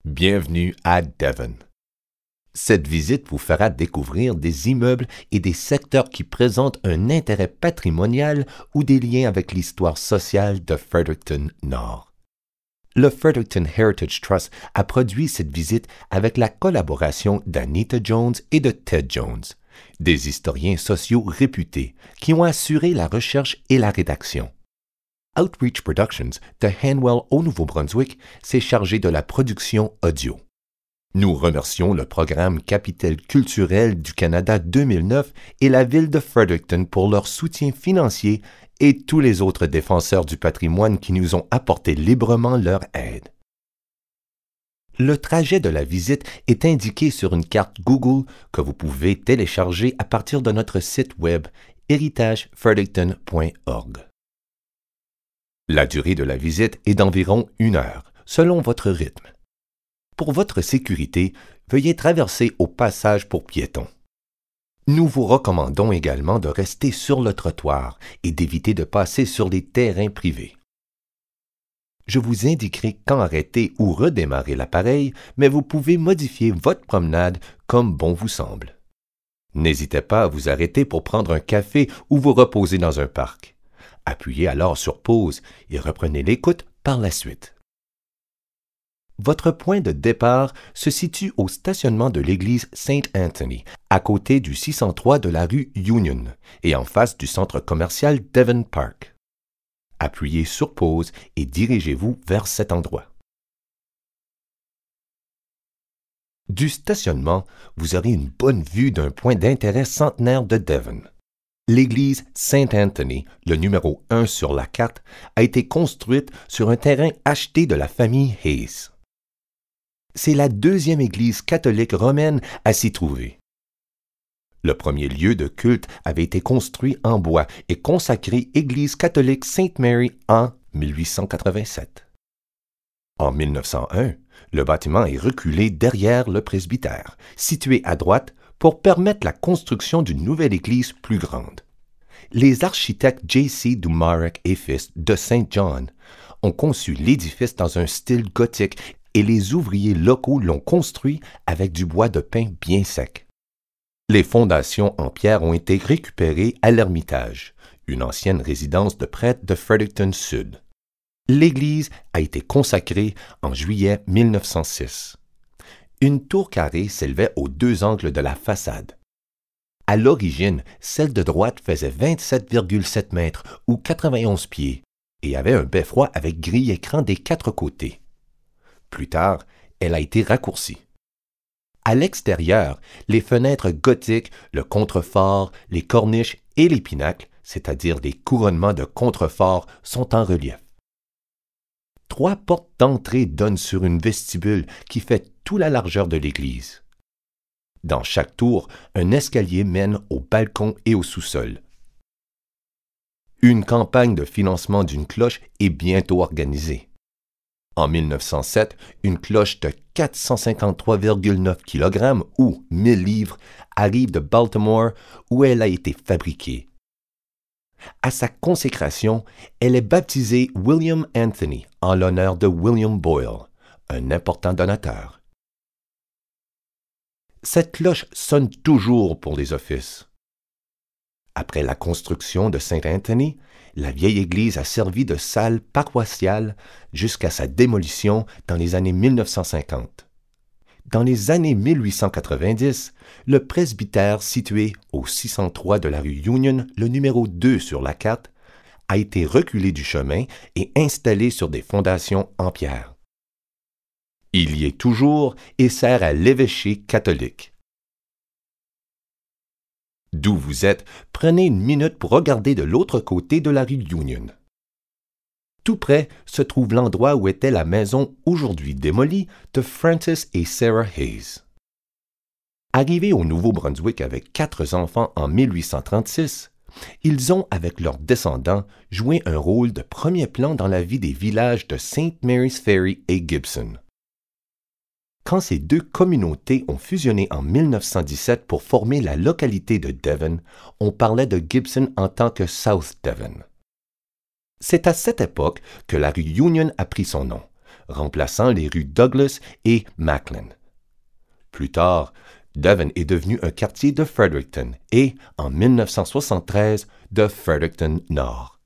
Bienvenue à Devon. Cette visite vous fera découvrir des immeubles et des secteurs qui présentent un intérêt patrimonial ou des liens avec l'histoire sociale de Fredericton Nord. Le Fredericton Heritage Trust a produit cette visite avec la collaboration d'Anita Jones et de Ted Jones, des historiens sociaux réputés qui ont assuré la recherche et la rédaction. Outreach Productions de Hanwell au Nouveau-Brunswick s'est chargé de la production audio. Nous remercions le programme Capital culturel du Canada 2009 et la ville de Fredericton pour leur soutien financier et tous les autres défenseurs du patrimoine qui nous ont apporté librement leur aide. Le trajet de la visite est indiqué sur une carte Google que vous pouvez télécharger à partir de notre site web heritagefredericton.org. La durée de la visite est d'environ 1 heure, selon votre rythme. Pour votre sécurité, veuillez traverser au passage pour piétons. Nous vous recommandons également de rester sur le trottoir et d'éviter de passer sur les terrains privés. Je vous indiquerai quand arrêter ou redémarrer l'appareil, mais vous pouvez modifier votre promenade comme bon vous semble. N'hésitez pas à vous arrêter pour prendre un café ou vous reposer dans un parc. Appuyez alors sur pause et reprenez l'écoute par la suite. Votre point de départ se situe au stationnement de l'église Saint Anthony, à côté du 603 de la rue Union et en face du centre commercial Devon Park. Appuyez sur pause et dirigez-vous vers cet endroit. Du stationnement, vous aurez une bonne vue d'un point d'intérêt centenaire de Devon. L'église Saint Anthony, le numéro 1 sur la carte, a été construite sur un terrain acheté de la famille Hayes. C'est la deuxième église catholique romaine à s'y trouver. Le premier lieu de culte avait été construit en bois et consacré église catholique Sainte Mary en 1887. En 1901, le bâtiment est reculé derrière le presbytère, situé à droite, pour permettre la construction d'une nouvelle église plus grande. Les architectes J.C. Dumarek et Fils de Saint John ont conçu l'édifice dans un style gothique et les ouvriers locaux l'ont construit avec du bois de pin bien sec. Les fondations en pierre ont été récupérées à l'Ermitage, une ancienne résidence de prêtres de Fredericton Sud. L'église a été consacrée en juillet 1906. Une tour carrée s'élevait aux deux angles de la façade. À l'origine, celle de droite faisait 27,7 mètres ou 91 pieds et avait un beffroi avec grille-écran des 4 côtés. Plus tard, elle a été raccourcie. À l'extérieur, les fenêtres gothiques, le contrefort, les corniches et les pinacles, c'est-à-dire les couronnements de contreforts, sont en relief. 3 portes d'entrée donnent sur une vestibule qui fait toute la largeur de l'église. Dans chaque tour, un escalier mène au balcon et au sous-sol. Une campagne de financement d'une cloche est bientôt organisée. En 1907, une cloche de 453,9 kg ou 1000 livres arrive de Baltimore où elle a été fabriquée. À sa consécration, elle est baptisée William Anthony en l'honneur de William Boyle, un important donateur. Cette cloche sonne toujours pour les offices. Après la construction de Saint Anthony, la vieille église a servi de salle paroissiale jusqu'à sa démolition dans les années 1950. Dans les années 1890, le presbytère situé au 603 de la rue Union, le numéro 2 sur la carte, a été reculé du chemin et installé sur des fondations en pierre. Il y est toujours et sert à l'évêché catholique. D'où vous êtes, prenez une minute pour regarder de l'autre côté de la rue Union. Tout près se trouve l'endroit où était la maison aujourd'hui démolie de Francis et Sarah Hayes. Arrivés au Nouveau-Brunswick avec 4 enfants en 1836, ils ont, avec leurs descendants, joué un rôle de premier plan dans la vie des villages de St. Mary's Ferry et Gibson. Quand ces 2 communautés ont fusionné en 1917 pour former la localité de Devon, on parlait de Gibson en tant que South Devon. C'est à cette époque que la rue Union a pris son nom, remplaçant les rues Douglas et Macklin. Plus tard, Devon est devenu un quartier de Fredericton et, en 1973, de Fredericton Nord.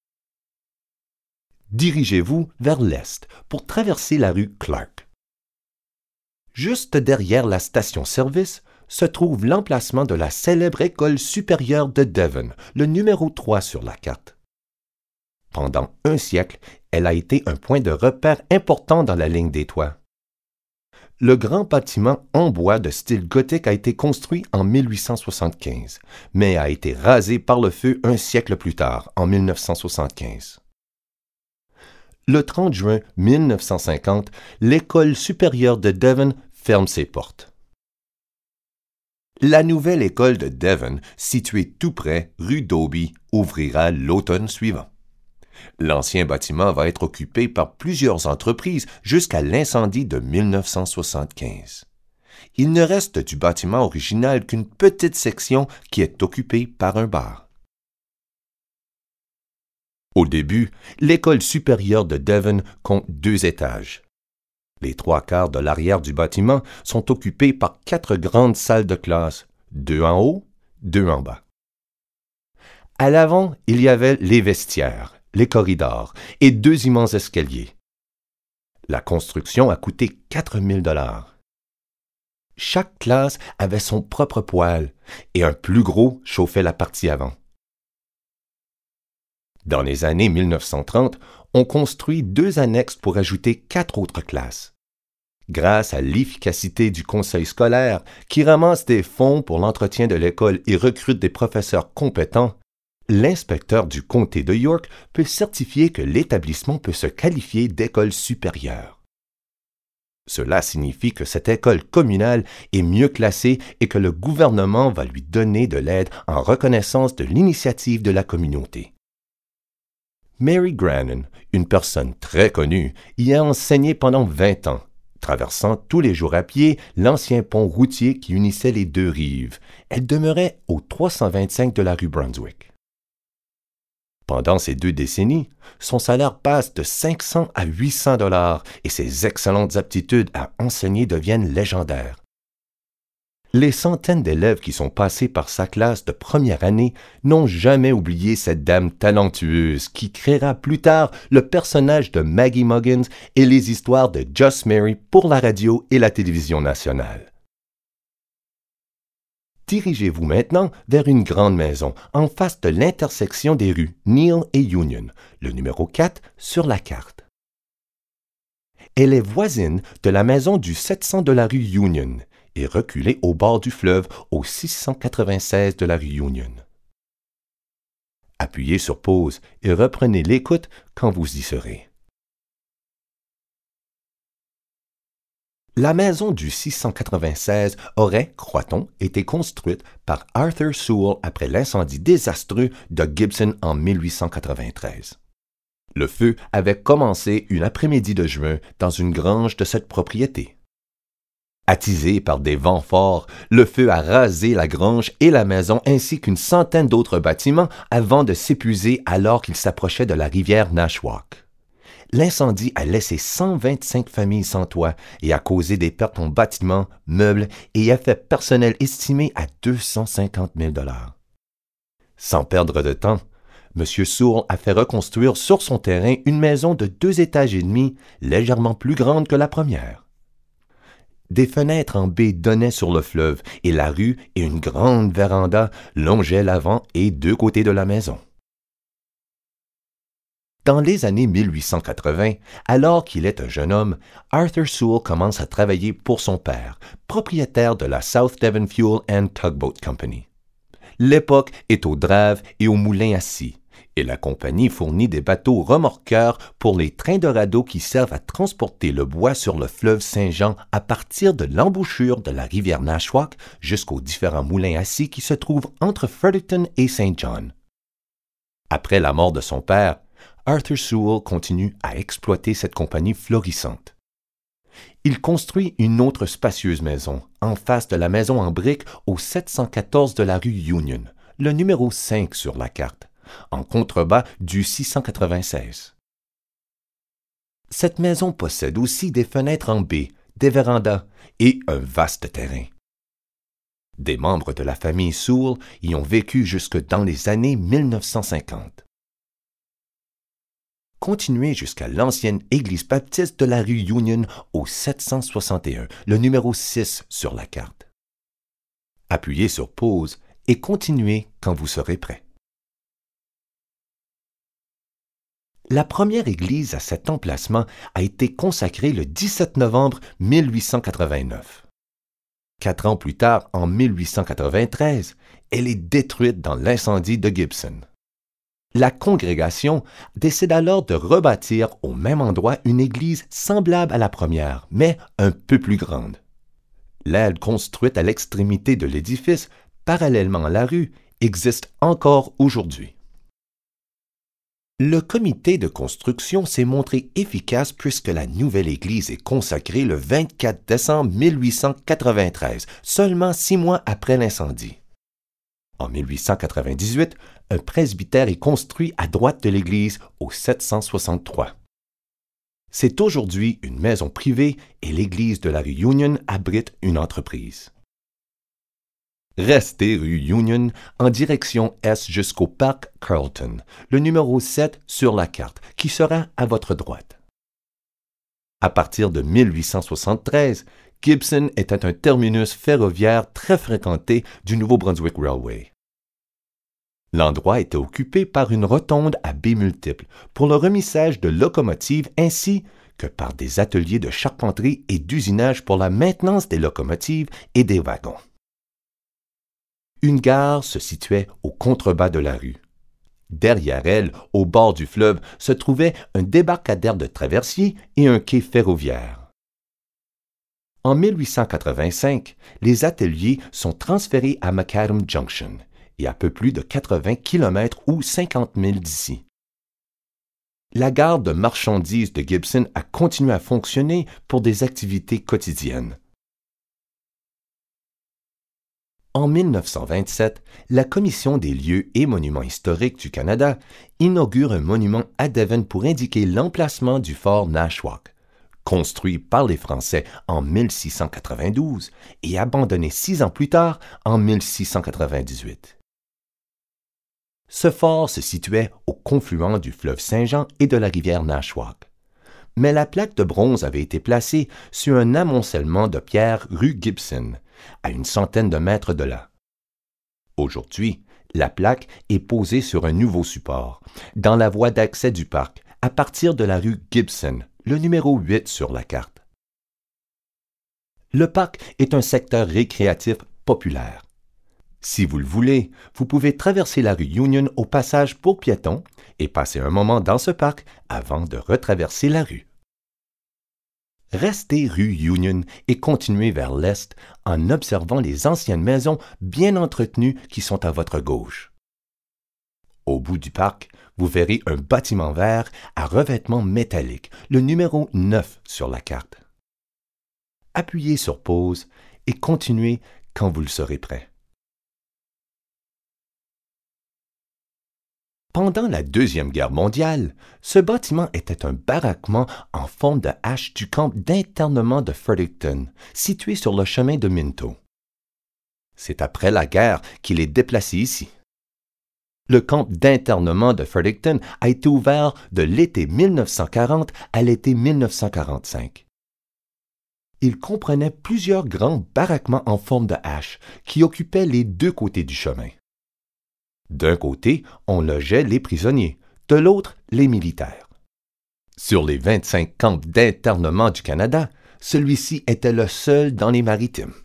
Dirigez-vous vers l'est pour traverser la rue Clark. Juste derrière la station-service se trouve l'emplacement de la célèbre École supérieure de Devon, le numéro 3 sur la carte. Pendant un siècle, elle a été un point de repère important dans la ligne des toits. Le grand bâtiment en bois de style gothique a été construit en 1875, mais a été rasé par le feu un siècle plus tard, en 1975. Le 30 juin 1950, l'École supérieure de Devon ferme ses portes. La nouvelle école de Devon, située tout près, rue d'Aubie, ouvrira l'automne suivant. L'ancien bâtiment va être occupé par plusieurs entreprises jusqu'à l'incendie de 1975. Il ne reste du bâtiment original qu'une petite section qui est occupée par un bar. Au début, l'École supérieure de Devon compte 2 étages. Les 3/4 de l'arrière du bâtiment sont occupés par 4 grandes salles de classe, 2 en haut, 2 en bas. À l'avant, il y avait les vestiaires, les corridors et 2 immenses escaliers. La construction a coûté 4 000 $. Chaque classe avait son propre poêle et un plus gros chauffait la partie avant. Dans les années 1930, on construit 2 annexes pour ajouter 4 autres classes. Grâce à l'efficacité du conseil scolaire, qui ramasse des fonds pour l'entretien de l'école et recrute des professeurs compétents, l'inspecteur du comté de York peut certifier que l'établissement peut se qualifier d'école supérieure. Cela signifie que cette école communale est mieux classée et que le gouvernement va lui donner de l'aide en reconnaissance de l'initiative de la communauté. Mary Grannon, une personne très connue, y a enseigné pendant 20 ans, traversant tous les jours à pied l'ancien pont routier qui unissait les 2 rives. Elle demeurait au 325 de la rue Brunswick. Pendant ces 2 décennies, son salaire passe de 500 à 800 $ et ses excellentes aptitudes à enseigner deviennent légendaires. Les centaines d'élèves qui sont passés par sa classe de première année n'ont jamais oublié cette dame talentueuse qui créera plus tard le personnage de Maggie Muggins et les histoires de Just Mary pour la radio et la télévision nationale. Dirigez-vous maintenant vers une grande maison en face de l'intersection des rues Neal et Union, le numéro 4 sur la carte. Elle est voisine de la maison du 700 de la rue Union et reculée au bord du fleuve au 696 de la rue Union. Appuyez sur pause et reprenez l'écoute quand vous y serez. La maison du 696 aurait, croit-on, été construite par Arthur Sewell après l'incendie désastreux de Gibson en 1893. Le feu avait commencé une après-midi de juin dans une grange de cette propriété. Attisé par des vents forts, le feu a rasé la grange et la maison ainsi qu'une centaine d'autres bâtiments avant de s'épuiser alors qu'il s'approchait de la rivière Nashwauk. L'incendie a laissé 125 familles sans toit et a causé des pertes en bâtiments, meubles et effets personnels estimés à 250 000 $. Sans perdre de temps, M. Sewell a fait reconstruire sur son terrain une maison de 2 étages et demi, légèrement plus grande que la première. Des fenêtres en baie donnaient sur le fleuve et la rue et une grande véranda longeaient l'avant et 2 côtés de la maison. Dans les années 1880, alors qu'il est un jeune homme, Arthur Sewell commence à travailler pour son père, propriétaire de la South Devon Fuel and Tugboat Company. L'époque est aux draves et aux moulins à scie, et la compagnie fournit des bateaux remorqueurs pour les trains de radeau qui servent à transporter le bois sur le fleuve Saint-Jean à partir de l'embouchure de la rivière Nashwauk jusqu'aux différents moulins à scie qui se trouvent entre Fredericton et Saint John. Après la mort de son père, Arthur Sewell continue à exploiter cette compagnie florissante. Il construit une autre spacieuse maison, en face de la maison en briques au 714 de la rue Union, le numéro 5 sur la carte, en contrebas du 696. Cette maison possède aussi des fenêtres en baie, des vérandas et un vaste terrain. Des membres de la famille Sewell y ont vécu jusque dans les années 1950. Continuez jusqu'à l'ancienne église baptiste de la rue Union au 761, le numéro 6 sur la carte. Appuyez sur pause et continuez quand vous serez prêt. La première église à cet emplacement a été consacrée le 17 novembre 1889. 4 ans plus tard, en 1893, elle est détruite dans l'incendie de Gibson. La congrégation décide alors de rebâtir au même endroit une église semblable à la première, mais un peu plus grande. L'aile construite à l'extrémité de l'édifice, parallèlement à la rue, existe encore aujourd'hui. Le comité de construction s'est montré efficace puisque la nouvelle église est consacrée le 24 décembre 1893, seulement 6 mois après l'incendie. En 1898, un presbytère est construit à droite de l'église au 763. C'est aujourd'hui une maison privée et l'église de la rue Union abrite une entreprise. Restez rue Union en direction est jusqu'au parc Carlton, le numéro 7 sur la carte, qui sera à votre droite. À partir de 1873, Gibson était un terminus ferroviaire très fréquenté du Nouveau-Brunswick Railway. L'endroit était occupé par une rotonde à baies multiples pour le remissage de locomotives ainsi que par des ateliers de charpenterie et d'usinage pour la maintenance des locomotives et des wagons. Une gare se situait au contrebas de la rue. Derrière elle, au bord du fleuve, se trouvait un débarcadère de traversiers et un quai ferroviaire. En 1885, les ateliers sont transférés à Macadam Junction et à peu plus de 80 km ou 50 000 d'ici. La gare de marchandises de Gibson a continué à fonctionner pour des activités quotidiennes. En 1927, la Commission des lieux et monuments historiques du Canada inaugure un monument à Devon pour indiquer l'emplacement du fort Nashwauk, construit par les Français en 1692 et abandonné 6 ans plus tard en 1698. Ce fort se situait au confluent du fleuve Saint-Jean et de la rivière Nashwauk. Mais la plaque de bronze avait été placée sur un amoncellement de pierres rue Gibson, à une centaine de mètres de là. Aujourd'hui, la plaque est posée sur un nouveau support, dans la voie d'accès du parc, à partir de la rue Gibson, le numéro 8 sur la carte. Le parc est un secteur récréatif populaire. Si vous le voulez, vous pouvez traverser la rue Union au passage pour piétons et passer un moment dans ce parc avant de retraverser la rue. Restez rue Union et continuez vers l'est en observant les anciennes maisons bien entretenues qui sont à votre gauche. Au bout du parc, vous verrez un bâtiment vert à revêtement métallique, le numéro 9 sur la carte. Appuyez sur pause et continuez quand vous le serez prêt. Pendant la Deuxième Guerre mondiale, ce bâtiment était un baraquement en forme de hache du camp d'internement de Fredericton, situé sur le chemin de Minto. C'est après la guerre qu'il est déplacé ici. Le camp d'internement de Fredericton a été ouvert de l'été 1940 à l'été 1945. Il comprenait plusieurs grands baraquements en forme de hache qui occupaient les deux côtés du chemin. D'un côté, on logeait les prisonniers, de l'autre, les militaires. Sur les 25 camps d'internement du Canada, celui-ci était le seul dans les maritimes.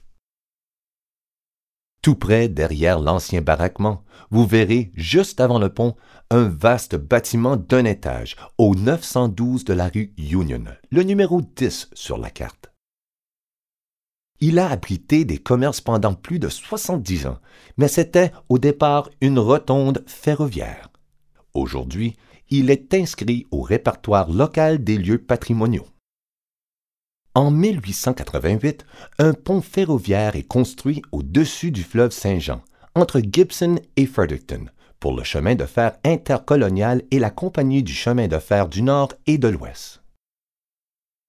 Tout près derrière l'ancien baraquement, vous verrez, juste avant le pont, un vaste bâtiment d'un étage, au 912 de la rue Union, le numéro 10 sur la carte. Il a abrité des commerces pendant plus de 70 ans, mais c'était au départ une rotonde ferroviaire. Aujourd'hui, il est inscrit au répertoire local des lieux patrimoniaux. En 1888, un pont ferroviaire est construit au-dessus du fleuve Saint-Jean, entre Gibson et Fredericton, pour le chemin de fer intercolonial et la Compagnie du chemin de fer du Nord et de l'Ouest.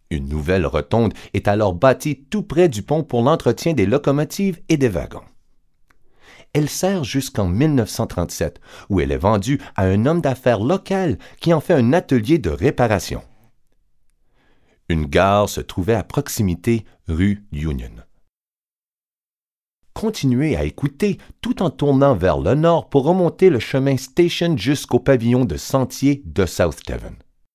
Une nouvelle rotonde est alors bâtie tout près du pont pour l'entretien des locomotives et des wagons. Elle sert jusqu'en 1937, où elle est vendue à un homme d'affaires local qui en fait un atelier de réparation. Une gare se trouvait à proximité, rue Union. Continuez à écouter tout en tournant vers le nord pour remonter le chemin Station jusqu'au pavillon de sentier de South Devon.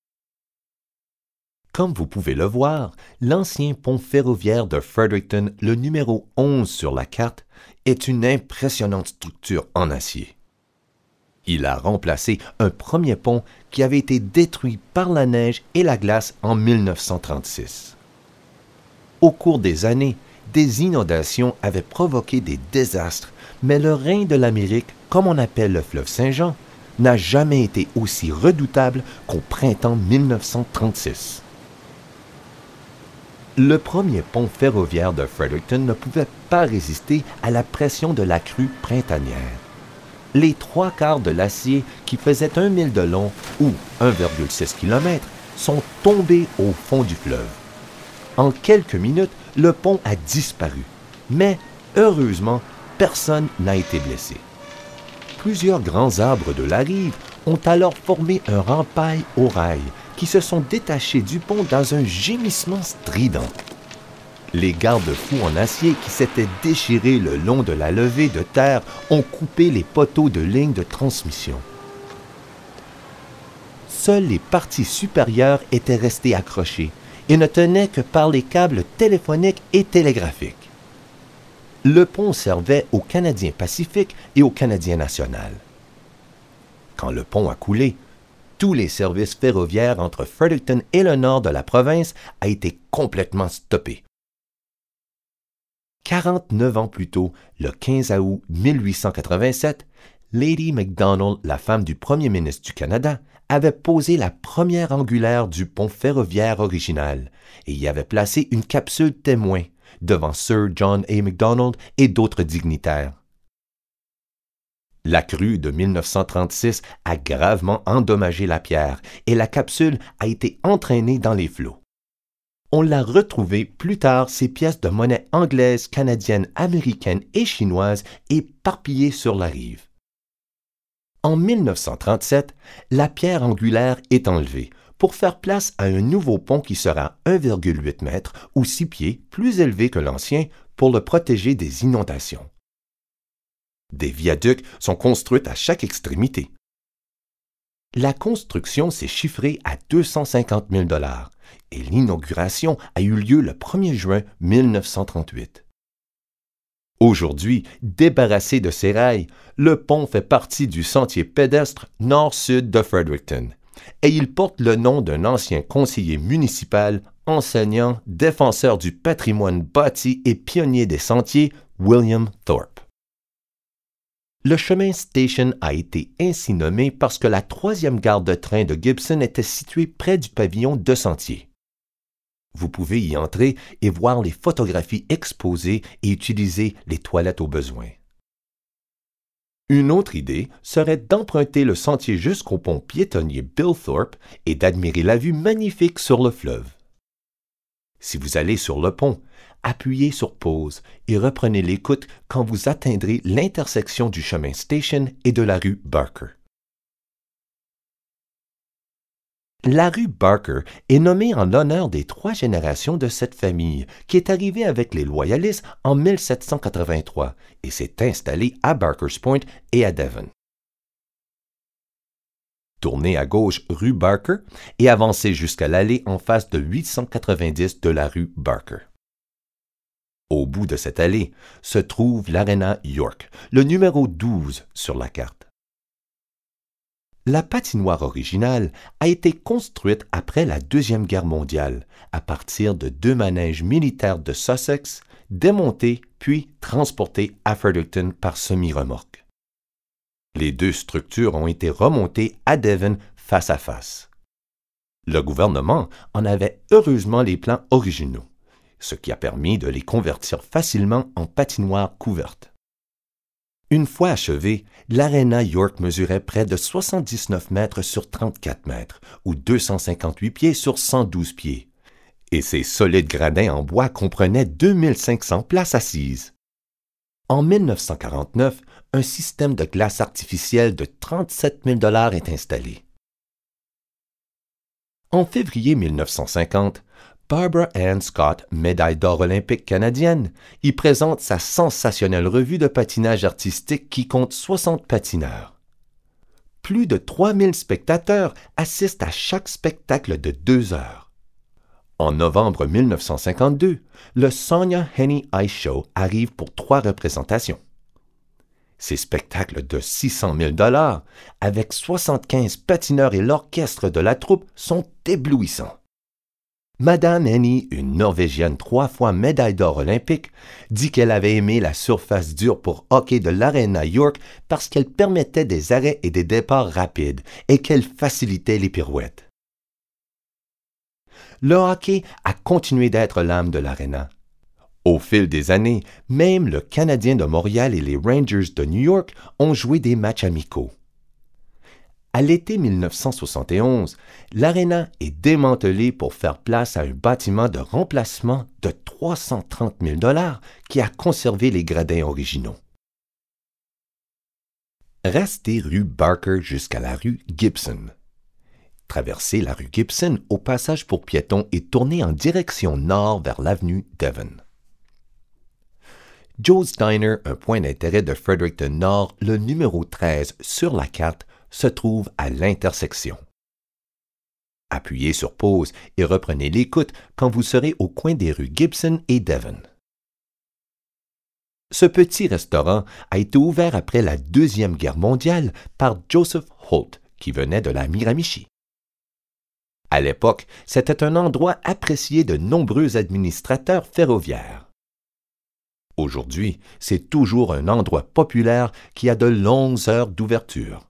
Comme vous pouvez le voir, l'ancien pont ferroviaire de Fredericton, le numéro 11 sur la carte, est une impressionnante structure en acier. Il a remplacé un premier pont qui avait été détruit par la neige et la glace en 1936. Au cours des années, des inondations avaient provoqué des désastres, mais le Rhin de l'Amérique, comme on appelle le fleuve Saint-Jean, n'a jamais été aussi redoutable qu'au printemps 1936. Le premier pont ferroviaire de Fredericton ne pouvait pas résister à la pression de la crue printanière. Les 3/4 de l'acier qui faisait 1 mille de long ou 1,6 km sont tombés au fond du fleuve. En quelques minutes, le pont a disparu, mais heureusement, personne n'a été blessé. Plusieurs grands arbres de la rive ont alors formé un rempart aux rails qui se sont détachés du pont dans un gémissement strident. Les garde-fous en acier qui s'étaient déchirés le long de la levée de terre ont coupé les poteaux de ligne de transmission. Seules les parties supérieures étaient restées accrochées et ne tenaient que par les câbles téléphoniques et télégraphiques. Le pont servait aux Canadiens Pacifique et aux Canadiens National. Quand le pont a coulé, tous les services ferroviaires entre Fredericton et le nord de la province a été complètement stoppés. 49 ans plus tôt, le 15 août 1887, Lady Macdonald, la femme du premier ministre du Canada, avait posé la première angulaire du pont ferroviaire original et y avait placé une capsule témoin devant Sir John A. Macdonald et d'autres dignitaires. La crue de 1936 a gravement endommagé la pierre et la capsule a été entraînée dans les flots. On l'a retrouvée plus tard, ces pièces de monnaie anglaises, canadiennes, américaines et chinoises éparpillées sur la rive. En 1937, la pierre angulaire est enlevée pour faire place à un nouveau pont qui sera 1,8 m ou 6 pieds plus élevé que l'ancien pour le protéger des inondations. Des viaducs sont construits à chaque extrémité. La construction s'est chiffrée à 250 000 $ et l'inauguration a eu lieu le 1er juin 1938. Aujourd'hui, débarrassé de ses rails, le pont fait partie du sentier pédestre nord-sud de Fredericton et il porte le nom d'un ancien conseiller municipal, enseignant, défenseur du patrimoine bâti et pionnier des sentiers, William Thorpe. Le chemin Station a été ainsi nommé parce que la 3e gare de train de Gibson était située près du pavillon de sentier. Vous pouvez y entrer et voir les photographies exposées et utiliser les toilettes au besoin. Une autre idée serait d'emprunter le sentier jusqu'au pont piétonnier Bill Thorpe et d'admirer la vue magnifique sur le fleuve. Si vous allez sur le pont, appuyez sur pause et reprenez l'écoute quand vous atteindrez l'intersection du chemin Station et de la rue Barker. La rue Barker est nommée en l'honneur des 3 générations de cette famille qui est arrivée avec les loyalistes en 1783 et s'est installée à Barker's Point et à Devon. Tournez à gauche rue Barker et avancez jusqu'à l'allée en face de 890 de la rue Barker. Au bout de cette allée se trouve l'Arena York, le numéro 12 sur la carte. La patinoire originale a été construite après la Deuxième Guerre mondiale à partir de 2 manèges militaires de Sussex, démontés puis transportés à Fredericton par semi-remorque. Les 2 structures ont été remontées à Devon face à face. Le gouvernement en avait heureusement les plans originaux, ce qui a permis de les convertir facilement en patinoires couvertes. Une fois achevée, l'Arena York mesurait près de 79 mètres sur 34 mètres, ou 258 pieds sur 112 pieds, Et ces solides gradins en bois comprenaient 2500 places assises. En 1949, un système de glace artificielle de 37 000 $ est installé. En février 1950, Barbara Ann Scott, médaille d'or olympique canadienne, y présente sa sensationnelle revue de patinage artistique qui compte 60 patineurs. Plus de 3000 spectateurs assistent à chaque spectacle de 2 heures. En novembre 1952, le Sonja Henie Ice Show arrive pour 3 représentations. Ces spectacles de 600 000 $, avec 75 patineurs et l'orchestre de la troupe, sont éblouissants. Madame Henie, une Norvégienne 3 fois médaille d'or olympique, dit qu'elle avait aimé la surface dure pour hockey de l'Arena York parce qu'elle permettait des arrêts et des départs rapides et qu'elle facilitait les pirouettes. Le hockey a continué d'être l'âme de l'Arena. Au fil des années, même le Canadien de Montréal et les Rangers de New York ont joué des matchs amicaux. À l'été 1971, l'Arena est démantelée pour faire place à un bâtiment de remplacement de 330 000 $ qui a conservé les gradins originaux. Restez rue Barker jusqu'à la rue Gibson. Traversez la rue Gibson au passage pour piétons et tournez en direction nord vers l'avenue Devon. Joe's Diner, un point d'intérêt de Fredericton Nord, le numéro 13 sur la carte, se trouve à l'intersection. Appuyez sur pause et reprenez l'écoute quand vous serez au coin des rues Gibson et Devon. Ce petit restaurant a été ouvert après la Deuxième Guerre mondiale par Joseph Holt, qui venait de la Miramichi. À l'époque, c'était un endroit apprécié de nombreux administrateurs ferroviaires. Aujourd'hui, c'est toujours un endroit populaire qui a de longues heures d'ouverture.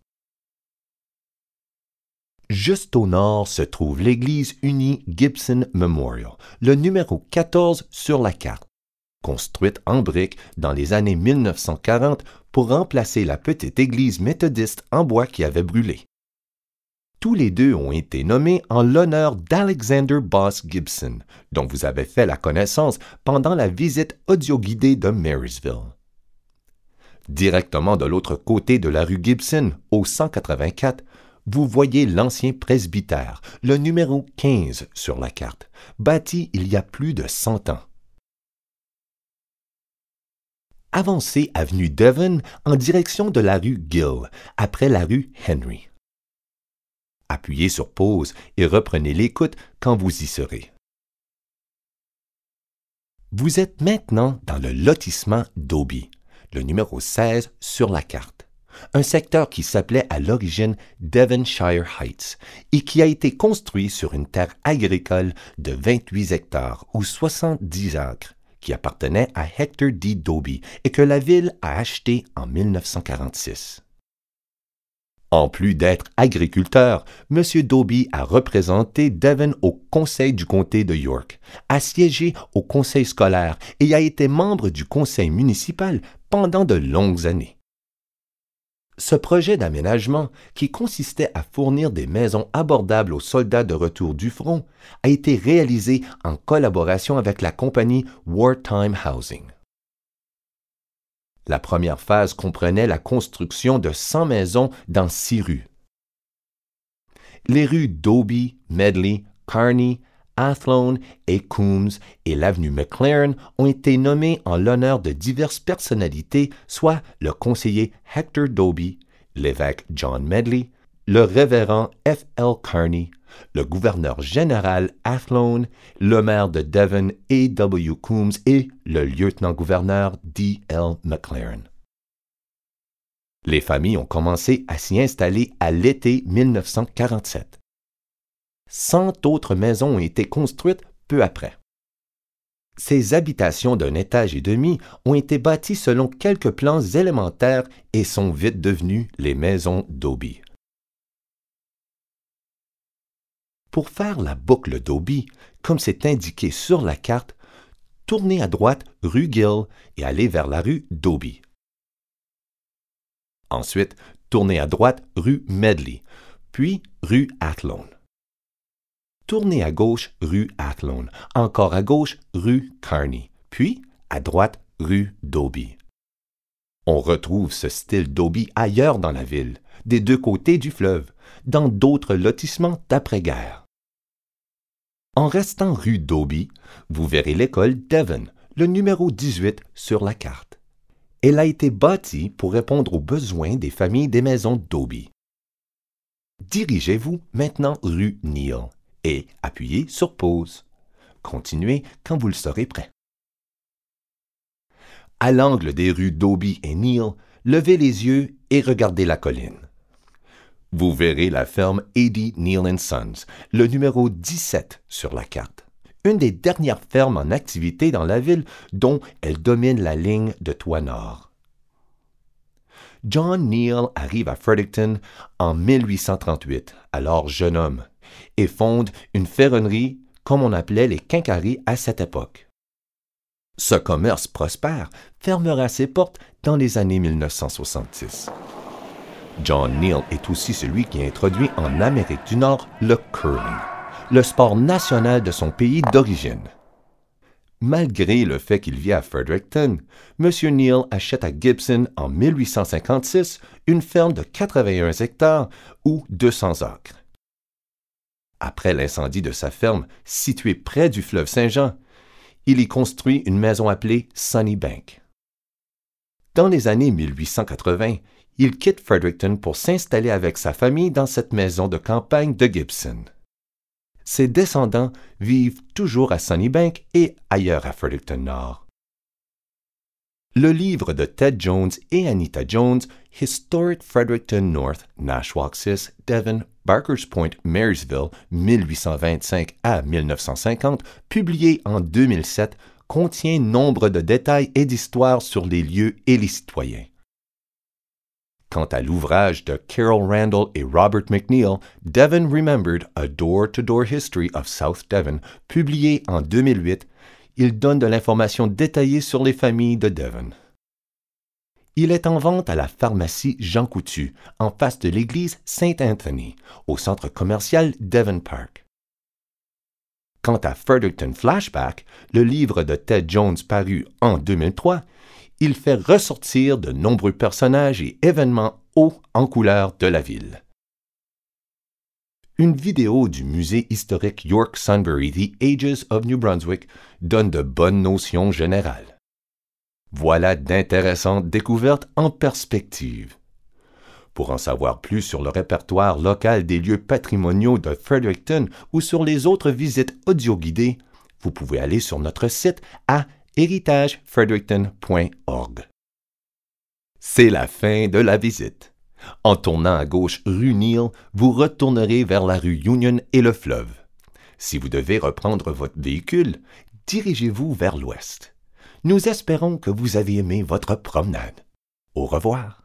Juste au nord se trouve l'église unie Gibson Memorial, le numéro 14 sur la carte, construite en briques dans les années 1940 pour remplacer la petite église méthodiste en bois qui avait brûlé. Tous les deux ont été nommés en l'honneur d'Alexander Boss Gibson, dont vous avez fait la connaissance pendant la visite audio-guidée de Marysville. Directement de l'autre côté de la rue Gibson, au 184, vous voyez l'ancien presbytère, le numéro 15 sur la carte, bâti il y a plus de 100 ans. Avancez avenue Devon en direction de la rue Gill, après la rue Henry. Appuyez sur pause et reprenez l'écoute quand vous y serez. Vous êtes maintenant dans le lotissement Dobie, le numéro 16 sur la carte, un secteur qui s'appelait à l'origine Devonshire Heights et qui a été construit sur une terre agricole de 28 hectares ou 70 acres qui appartenait à Hector D. Dobie et que la ville a acheté en 1946. En plus d'être agriculteur, M. Dobie a représenté Devon au conseil du comté de York, a siégé au conseil scolaire et a été membre du conseil municipal pendant de longues années. Ce projet d'aménagement, qui consistait à fournir des maisons abordables aux soldats de retour du front, a été réalisé en collaboration avec la compagnie Wartime Housing. La première phase comprenait la construction de 100 maisons dans 6 rues. Les rues Dobie, Medley, Kearney, Athlone et Coombs et l'avenue McLaren ont été nommées en l'honneur de diverses personnalités, soit le conseiller Hector Dobie, l'évêque John Medley, le révérend F. L. Kearney, le gouverneur général Athlone, le maire de Devon A. W. Coombs et le lieutenant-gouverneur D. L. McLaren. Les familles ont commencé à s'y installer à l'été 1947. 100 autres maisons ont été construites peu après. Ces habitations d'un étage et demi ont été bâties selon quelques plans élémentaires et sont vite devenues les maisons Dobie. Pour faire la boucle Dobie, comme c'est indiqué sur la carte, tournez à droite rue Gill et allez vers la rue Dobie. Ensuite, tournez à droite rue Medley, puis rue Athlone. tournez à gauche rue Athlone, encore à gauche rue Kearney, puis à droite rue Dobie. On retrouve ce style Dobie ailleurs dans la ville, des deux côtés du fleuve, dans d'autres lotissements d'après-guerre. En restant rue Dobie, vous verrez l'école Devon, le numéro 18 sur la carte. Elle a été bâtie pour répondre aux besoins des familles des maisons Dobie. Dirigez-vous maintenant rue Neal et appuyez sur pause. Continuez quand vous le serez prêt. À l'angle des rues Dobie et Neal, levez les yeux et regardez la colline. Vous verrez la ferme A.D. Neal & Sons, le numéro 17 sur la carte, une des dernières fermes en activité dans la ville dont elle domine la ligne de toit nord. John Neal arrive à Fredericton en 1838, alors jeune homme, et fonde une ferronnerie comme on appelait les quincailleries à cette époque. Ce commerce prospère fermera ses portes dans les années 1966. John Neal est aussi celui qui a introduit en Amérique du Nord le curling, le sport national de son pays d'origine. Malgré le fait qu'il vit à Fredericton, M. Neal achète à Gibson en 1856 une ferme de 81 hectares ou 200 acres. Après l'incendie de sa ferme, située près du fleuve Saint-Jean, il y construit une maison appelée Sunnybank. Dans les années 1880, il quitte Fredericton pour s'installer avec sa famille dans cette maison de campagne de Gibson. Ses descendants vivent toujours à Sunnybank et ailleurs à Fredericton Nord. Le livre de Ted Jones et Anita Jones, Historic Fredericton North, Nashwauk 6, Devon, Barkers Point, Marysville, 1825 à 1950, publié en 2007, contient nombre de détails et d'histoires sur les lieux et les citoyens. Quant à l'ouvrage de Carol Randall et Robert McNeil, Devon Remembered, A Door-to-Door History of South Devon, publié en 2008, il donne de l'information détaillée sur les familles de Devon. Il est en vente à la pharmacie Jean Coutu, en face de l'église Saint-Anthony, au centre commercial Devon Park. Quant à Fredericton Flashback, le livre de Ted Jones paru en 2003, il fait ressortir de nombreux personnages et événements hauts en couleur de la ville. Une vidéo du musée historique York Sunbury The Ages of New Brunswick donne de bonnes notions générales. Voilà d'intéressantes découvertes en perspective. Pour en savoir plus sur le répertoire local des lieux patrimoniaux de Fredericton ou sur les autres visites audio-guidées, vous pouvez aller sur notre site à heritagefredericton.org. C'est la fin de la visite. En tournant à gauche rue Neal, vous retournerez vers la rue Union et le fleuve. Si vous devez reprendre votre véhicule, dirigez-vous vers l'ouest. Nous espérons que vous avez aimé votre promenade. Au revoir.